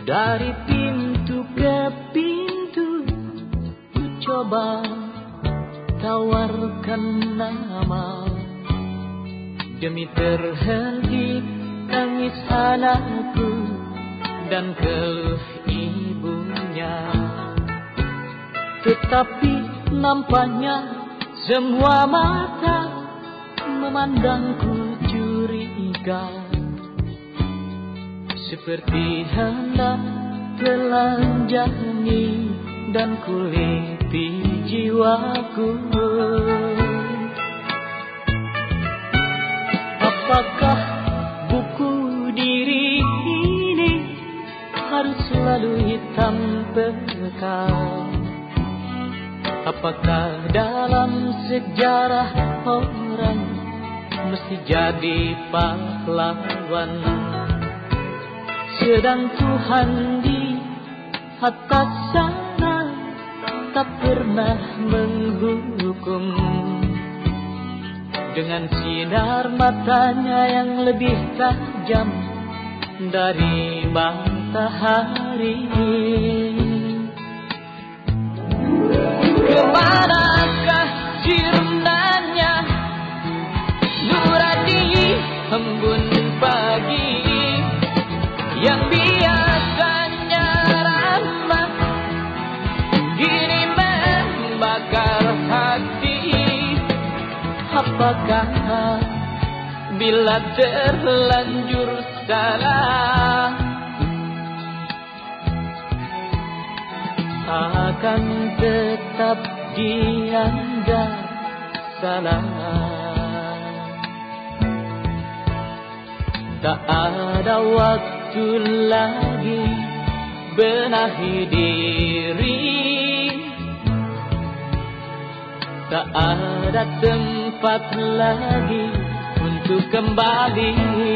Dari pintu ke pintu ku coba tawarkan nama, demi terhenti tangis anakku dan keluh ibunya. Tetapi nampaknya semua mata memandangku curiga, seperti hendak telanjangi dan kuliti jiwaku. Apakah buku diri ini harus selalu hitam pekat? Apakah dalam sejarah orang mesti jadi pahlawan? Sedang Tuhan di atas sana tak pernah menghukum, dengan sinar matanya yang lebih tajam dari matahari. Kemanakah sirnanya nurani embun pagi yang biasanya ramah, kini membakar hati? Apakah bila terlanjur salah akan tetap dianggap salah? Tak ada waktu lagi benahi diri, tak ada tempat lagi untuk kembali.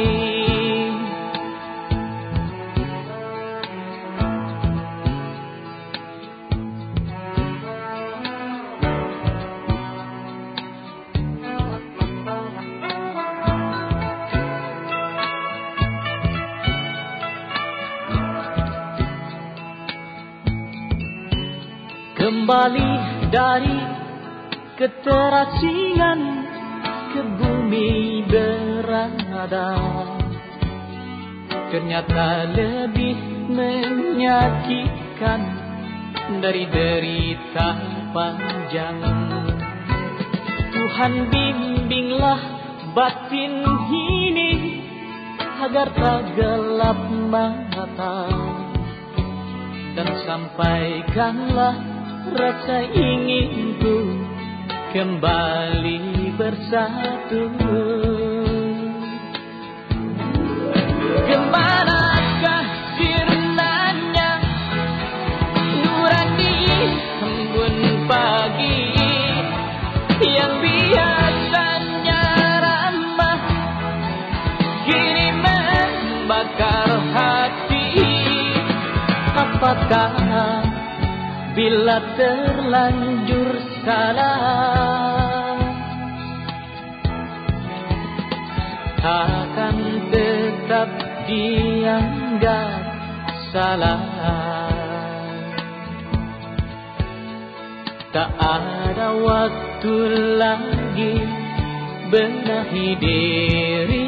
Kembali dari keterasingan ke bumi berada, ternyata lebih menyakitkan dari derita panjang. Tuhan bimbinglah batin ini agar tak gelap mata, dan sampaikanlah rasa inginku kembali bersatu. Kemanakah sirnanya nurani embun pagi yang biasanya ramah, kini membakar hati? Apakah bila terlanjur salah akan tetap dianggap salah? Tak ada waktu lagi benahi diri,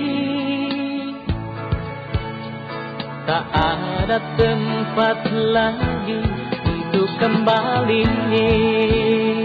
tak ada tempat lagi untuk kembali.